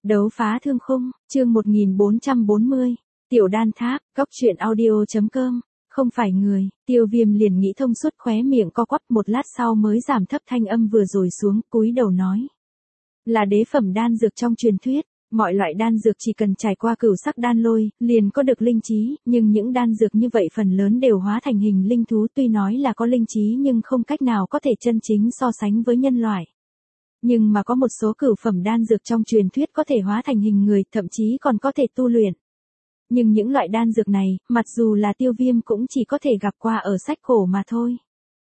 Đấu phá thương khung, chương 1440. Tiểu đan tháp, góc truyện audio.com. Không phải người, Tiêu Viêm liền nghĩ thông suốt, khóe miệng co quắp, một lát sau mới giảm thấp thanh âm vừa rồi xuống, cúi đầu nói. Là đế phẩm đan dược trong truyền thuyết, mọi loại đan dược chỉ cần trải qua cửu sắc đan lôi, liền có được linh trí, nhưng những đan dược như vậy phần lớn đều hóa thành hình linh thú, tuy nói là có linh trí nhưng không cách nào có thể chân chính so sánh với nhân loại. Nhưng mà có một số cửu phẩm đan dược trong truyền thuyết có thể hóa thành hình người, thậm chí còn có thể tu luyện. Nhưng những loại đan dược này, mặc dù là Tiêu Viêm cũng chỉ có thể gặp qua ở sách cổ mà thôi.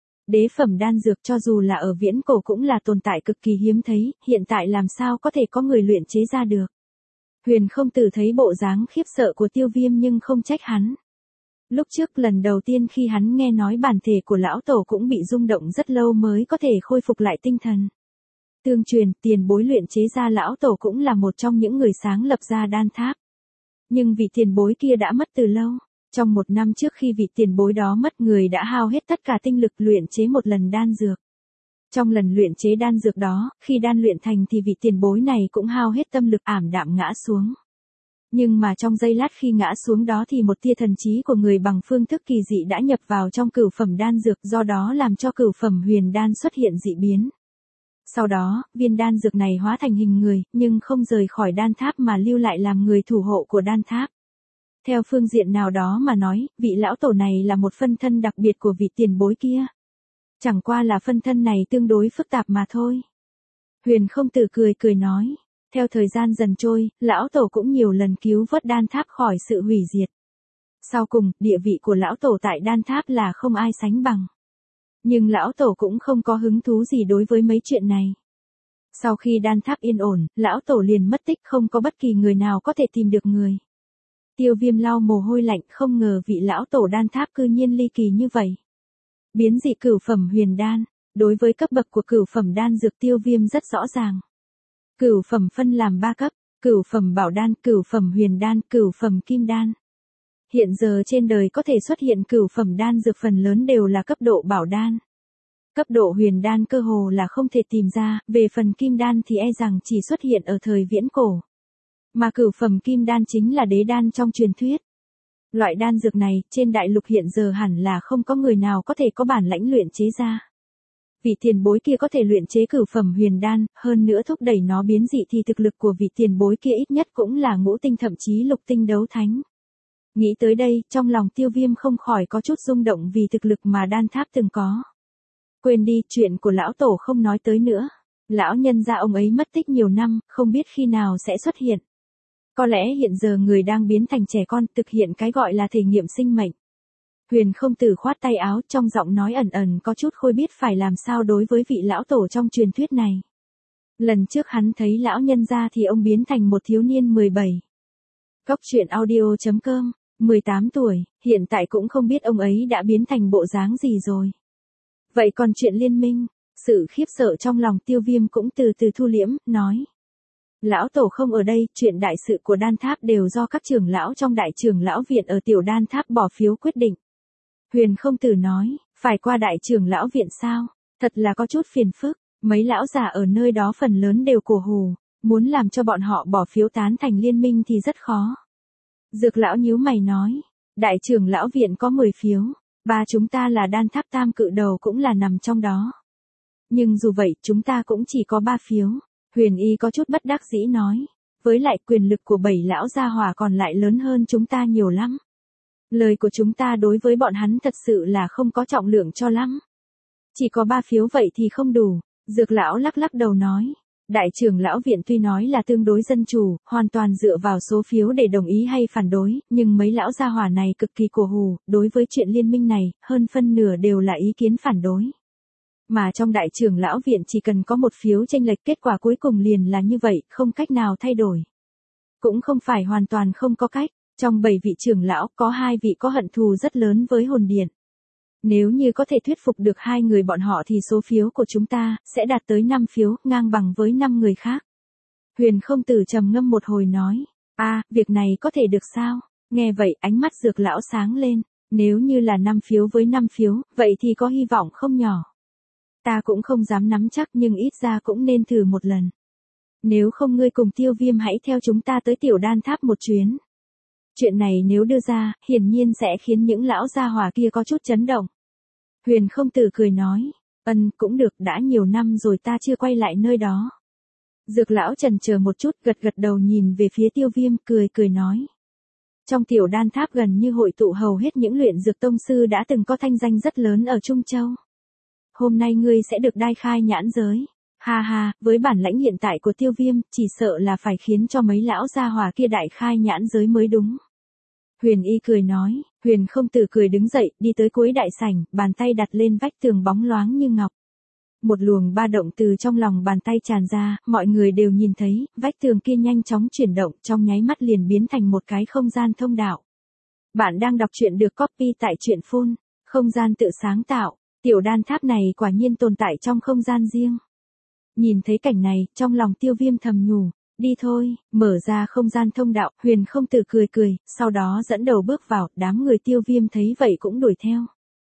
Đế phẩm đan dược cho dù là ở viễn cổ cũng là tồn tại cực kỳ hiếm thấy, hiện tại làm sao có thể có người luyện chế ra được. Huyền không tử thấy bộ dáng khiếp sợ của Tiêu Viêm nhưng không trách hắn. Lúc trước lần đầu tiên khi hắn nghe nói bản thể của lão tổ cũng bị rung động rất lâu mới có thể khôi phục lại tinh thần. Tương truyền, tiền bối luyện chế ra lão tổ cũng là một trong những người sáng lập ra đan tháp. Nhưng vị tiền bối kia đã mất từ lâu. Trong một năm trước khi vị tiền bối đó mất, người đã hao hết tất cả tinh lực luyện chế một lần đan dược. Trong lần luyện chế đan dược đó, khi đan luyện thành thì vị tiền bối này cũng hao hết tâm lực, ảm đạm ngã xuống. Nhưng mà trong giây lát khi ngã xuống đó thì một tia thần trí của người bằng phương thức kỳ dị đã nhập vào trong cửu phẩm đan dược, do đó làm cho cửu phẩm huyền đan xuất hiện dị biến. Sau đó, viên đan dược này hóa thành hình người, nhưng không rời khỏi đan tháp mà lưu lại làm người thủ hộ của đan tháp. Theo phương diện nào đó mà nói, vị lão tổ này là một phân thân đặc biệt của vị tiền bối kia. Chẳng qua là phân thân này tương đối phức tạp mà thôi. Huyền không tử cười nói. Theo thời gian dần trôi, lão tổ cũng nhiều lần cứu vớt đan tháp khỏi sự hủy diệt. Sau cùng, địa vị của lão tổ tại đan tháp là không ai sánh bằng. Nhưng lão tổ cũng không có hứng thú gì đối với mấy chuyện này. Sau khi đan tháp yên ổn, lão tổ liền mất tích, không có bất kỳ người nào có thể tìm được người. Tiêu Viêm lau mồ hôi lạnh, không ngờ vị lão tổ đan tháp cư nhiên ly kỳ như vậy. Biến dị cửu phẩm huyền đan, đối với cấp bậc của cửu phẩm đan dược Tiêu Viêm rất rõ ràng. Cửu phẩm phân làm 3 cấp, cửu phẩm bảo đan, cửu phẩm huyền đan, cửu phẩm kim đan. Hiện giờ trên đời có thể xuất hiện cửu phẩm đan dược phần lớn đều là cấp độ bảo đan. Cấp độ huyền đan cơ hồ là không thể tìm ra, về phần kim đan thì e rằng chỉ xuất hiện ở thời viễn cổ. Mà cửu phẩm kim đan chính là đế đan trong truyền thuyết. Loại đan dược này, trên đại lục hiện giờ hẳn là không có người nào có thể có bản lãnh luyện chế ra. Vị tiền bối kia có thể luyện chế cửu phẩm huyền đan, hơn nữa thúc đẩy nó biến dị thì thực lực của vị tiền bối kia ít nhất cũng là ngũ tinh thậm chí lục tinh đấu thánh. Nghĩ tới đây, trong lòng Tiêu Viêm không khỏi có chút rung động vì thực lực mà đan tháp từng có. Quên đi, chuyện của lão tổ không nói tới nữa. Lão nhân gia ông ấy mất tích nhiều năm, không biết khi nào sẽ xuất hiện. Có lẽ hiện giờ người đang biến thành trẻ con, thực hiện cái gọi là thể nghiệm sinh mệnh. Huyền không tử khoát tay áo, trong giọng nói ẩn ẩn có chút không biết phải làm sao đối với vị lão tổ trong truyền thuyết này. Lần trước hắn thấy lão nhân gia thì ông biến thành một thiếu niên 17. Góc truyện audio.com, 18 tuổi, hiện tại cũng không biết ông ấy đã biến thành bộ dáng gì rồi. Vậy còn chuyện liên minh, sự khiếp sợ trong lòng Tiêu Viêm cũng từ từ thu liễm, nói. Lão tổ không ở đây, chuyện đại sự của đan tháp đều do các trưởng lão trong đại trưởng lão viện ở tiểu đan tháp bỏ phiếu quyết định. Huyền không tử nói, phải qua đại trưởng lão viện sao, thật là có chút phiền phức, mấy lão già ở nơi đó phần lớn đều cổ hù, muốn làm cho bọn họ bỏ phiếu tán thành liên minh thì rất khó. Dược lão nhíu mày nói, đại trưởng lão viện có 10 phiếu, ba chúng ta là đan tháp tam cự đầu cũng là nằm trong đó. Nhưng dù vậy chúng ta cũng chỉ có 3 phiếu. Huyền y có chút bất đắc dĩ nói, với lại quyền lực của 7 lão gia hỏa còn lại lớn hơn chúng ta nhiều lắm. Lời của chúng ta đối với bọn hắn thật sự là không có trọng lượng cho lắm. Chỉ có 3 phiếu vậy thì không đủ, dược lão lắc lắc đầu nói. Đại trưởng lão viện tuy nói là tương đối dân chủ, hoàn toàn dựa vào số phiếu để đồng ý hay phản đối, nhưng mấy lão gia hỏa này cực kỳ cổ hù, đối với chuyện liên minh này, hơn phân nửa đều là ý kiến phản đối. Mà trong đại trưởng lão viện chỉ cần có một phiếu chênh lệch, kết quả cuối cùng liền là như vậy, không cách nào thay đổi. Cũng không phải hoàn toàn không có cách, trong 7 vị trưởng lão có 2 vị có hận thù rất lớn với hồn điện. Nếu như có thể thuyết phục được 2 người bọn họ thì số phiếu của chúng ta sẽ đạt tới 5 phiếu, ngang bằng với 5 người khác. Huyền không tử trầm ngâm một hồi nói, việc này có thể được sao? Nghe vậy ánh mắt dược lão sáng lên, nếu như là 5 phiếu với 5 phiếu, vậy thì có hy vọng không nhỏ. Ta cũng không dám nắm chắc nhưng ít ra cũng nên thử một lần. Nếu không ngươi cùng Tiêu Viêm hãy theo chúng ta tới Tiểu Đan Tháp một chuyến. Chuyện này nếu đưa ra, hiển nhiên sẽ khiến những lão gia hỏa kia có chút chấn động. Huyền Không Tử cười nói, cũng được, đã nhiều năm rồi ta chưa quay lại nơi đó. Dược lão chần chờ một chút, gật gật đầu nhìn về phía Tiêu Viêm, cười nói. Trong Tiểu Đan Tháp gần như hội tụ hầu hết những luyện dược tông sư đã từng có thanh danh rất lớn ở Trung Châu. Hôm nay ngươi sẽ được đai khai nhãn giới. Ha ha, với bản lãnh hiện tại của Tiêu Viêm, chỉ sợ là phải khiến cho mấy lão gia hỏa kia đại khai nhãn giới mới đúng. Huyền Y cười nói, Huyền Không Tử cười đứng dậy, đi tới cuối đại sảnh, bàn tay đặt lên vách tường bóng loáng như ngọc. Một luồng ba động từ trong lòng bàn tay tràn ra, mọi người đều nhìn thấy, vách tường kia nhanh chóng chuyển động, trong nháy mắt liền biến thành một cái không gian thông đạo. Bạn đang đọc truyện được copy tại truyện phun, không gian tự sáng tạo, Tiểu Đan Tháp này quả nhiên tồn tại trong không gian riêng. Nhìn thấy cảnh này, trong lòng Tiêu Viêm thầm nhủ, đi thôi, mở ra không gian thông đạo, Huyền Không Tử cười, sau đó dẫn đầu bước vào, đám người Tiêu Viêm thấy vậy cũng đuổi theo.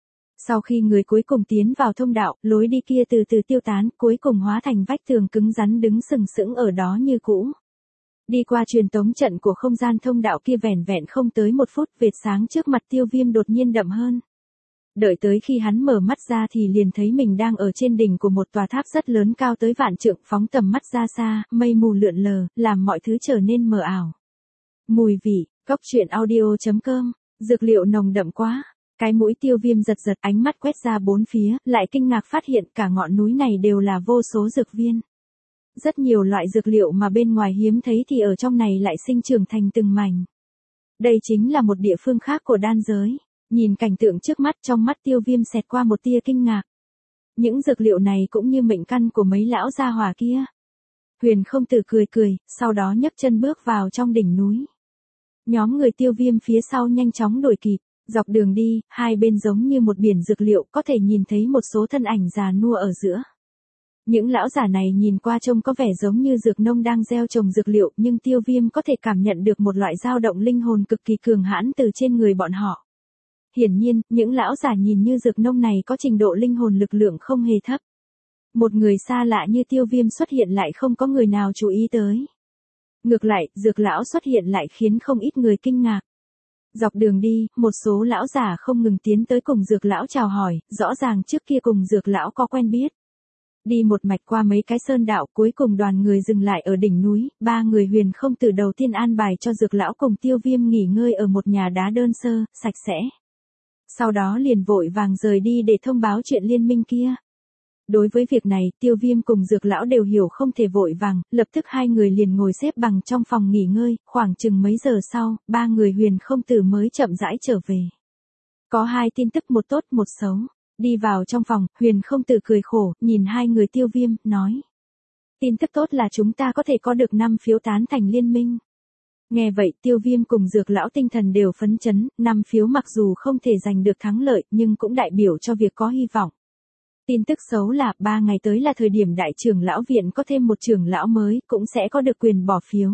Sau khi người cuối cùng tiến vào thông đạo, lối đi kia từ từ tiêu tán, cuối cùng hóa thành vách tường cứng rắn đứng sừng sững ở đó như cũ. Đi qua truyền tống trận của không gian thông đạo kia vẻn vẹn không tới một phút, vệt sáng trước mặt Tiêu Viêm đột nhiên đậm hơn. Đợi tới khi hắn mở mắt ra thì liền thấy mình đang ở trên đỉnh của một tòa tháp rất lớn cao tới vạn trượng, phóng tầm mắt ra xa, mây mù lượn lờ, làm mọi thứ trở nên mờ ảo. Mùi vị, cóc truyện audio.com, dược liệu nồng đậm quá. Cái mũi Tiêu Viêm giật, ánh mắt quét ra bốn phía, lại kinh ngạc phát hiện cả ngọn núi này đều là vô số dược viên. Rất nhiều loại dược liệu mà bên ngoài hiếm thấy thì ở trong này lại sinh trưởng thành từng mảnh. Đây chính là một địa phương khác của đan giới. Nhìn cảnh tượng trước mắt, trong mắt Tiêu Viêm xẹt qua một tia kinh ngạc. Những dược liệu này cũng như mệnh căn của mấy lão gia hỏa kia. Huyền Không Tử cười, sau đó nhấc chân bước vào trong đỉnh núi. Nhóm người Tiêu Viêm phía sau nhanh chóng đuổi kịp. Dọc đường đi, hai bên giống như một biển dược liệu, có thể nhìn thấy một số thân ảnh già nua ở giữa. Những lão giả này nhìn qua trông có vẻ giống như dược nông đang gieo trồng dược liệu, nhưng Tiêu Viêm có thể cảm nhận được một loại dao động linh hồn cực kỳ cường hãn từ trên người bọn họ. Hiển nhiên, những lão giả nhìn như dược nông này có trình độ linh hồn lực lượng không hề thấp. Một người xa lạ như Tiêu Viêm xuất hiện lại không có người nào chú ý tới. Ngược lại, dược lão xuất hiện lại khiến không ít người kinh ngạc. Dọc đường đi, một số lão giả không ngừng tiến tới cùng dược lão chào hỏi, rõ ràng trước kia cùng dược lão có quen biết. Đi một mạch qua mấy cái sơn đạo, cuối cùng đoàn người dừng lại ở đỉnh núi, ba người Huyền Không Tử đầu tiên an bài cho dược lão cùng Tiêu Viêm nghỉ ngơi ở một nhà đá đơn sơ, sạch sẽ. Sau đó liền vội vàng rời đi để thông báo chuyện liên minh kia. Đối với việc này, Tiêu Viêm cùng dược lão đều hiểu không thể vội vàng, lập tức hai người liền ngồi xếp bằng trong phòng nghỉ ngơi, khoảng chừng mấy giờ sau, ba người Huyền Không Tử mới chậm rãi trở về. Có hai tin tức, một tốt một xấu. Đi vào trong phòng, Huyền Không Tử cười khổ, nhìn hai người Tiêu Viêm, nói. Tin tức tốt là chúng ta có thể có được 5 phiếu tán thành liên minh. Nghe vậy, Tiêu Viêm cùng dược lão tinh thần đều phấn chấn, 5 phiếu mặc dù không thể giành được thắng lợi, nhưng cũng đại biểu cho việc có hy vọng. Tin tức xấu là 3 ngày tới là thời điểm đại trưởng lão viện có thêm một trưởng lão mới, cũng sẽ có được quyền bỏ phiếu.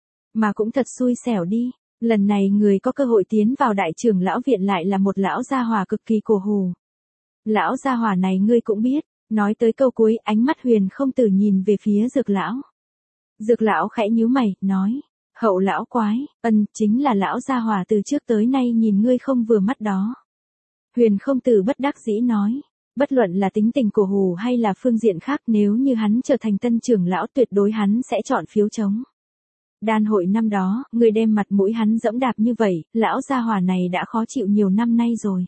Mà cũng thật xui xẻo đi, lần này người có cơ hội tiến vào đại trưởng lão viện lại là một lão gia hỏa cực kỳ cổ hù. Lão gia hỏa này ngươi cũng biết, nói tới câu cuối, ánh mắt Huyền Không Tử nhìn về phía dược lão. Dược lão khẽ nhíu mày, nói, hậu lão quái, chính là lão gia hỏa từ trước tới nay nhìn ngươi không vừa mắt đó. Huyền Không Tử bất đắc dĩ nói. Bất luận là tính tình cổ hù hay là phương diện khác, nếu như hắn trở thành tân trưởng lão tuyệt đối hắn sẽ chọn phiếu trống. Đan hội năm đó, người đem mặt mũi hắn dẫm đạp như vậy, lão gia hỏa này đã khó chịu nhiều năm nay rồi.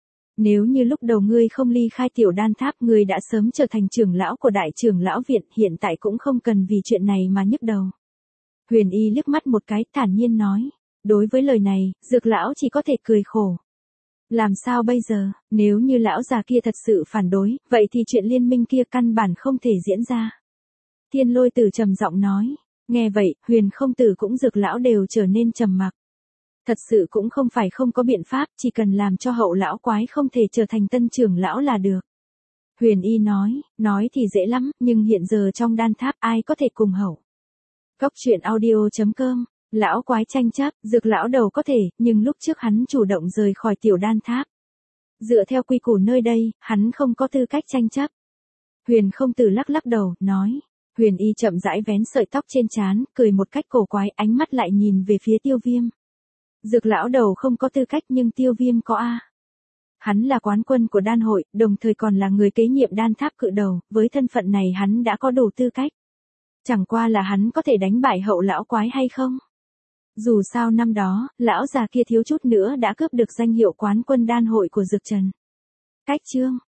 Nếu như lúc đầu ngươi không ly khai Tiểu Đan Tháp, ngươi đã sớm trở thành trưởng lão của đại trưởng lão viện, hiện tại cũng không cần vì chuyện này mà nhức đầu. Huyền Y liếc mắt một cái, thản nhiên nói. Đối với lời này, dược lão chỉ có thể cười khổ. Làm sao bây giờ, nếu như lão già kia thật sự phản đối, vậy thì chuyện liên minh kia căn bản không thể diễn ra. Thiên Lôi Tử trầm giọng nói. Nghe vậy, Huyền Không Tử cũng dược lão đều trở nên trầm mặc. Thật sự cũng không phải không có biện pháp, chỉ cần làm cho hậu lão quái không thể trở thành tân trưởng lão là được. Huyền Y nói thì dễ lắm, nhưng hiện giờ trong đan tháp ai có thể cùng hậu. Cóc truyện audio.com, lão quái tranh chấp, dược lão đầu có thể, nhưng lúc trước hắn chủ động rời khỏi Tiểu Đan Tháp. Dựa theo quy củ nơi đây, hắn không có tư cách tranh chấp. Huyền Không Tử lắc lắc đầu, nói, Huyền Y chậm rãi vén sợi tóc trên trán, cười một cách cổ quái, ánh mắt lại nhìn về phía Tiêu Viêm. Dược lão đầu không có tư cách nhưng Tiêu Viêm có a. Hắn là quán quân của đan hội, đồng thời còn là người kế nhiệm đan tháp cự đầu, với thân phận này hắn đã có đủ tư cách. Chẳng qua là hắn có thể đánh bại Hậu lão quái hay không? Dù sao năm đó, lão già kia thiếu chút nữa đã cướp được danh hiệu quán quân đan hội của Dược Trần. Cách chương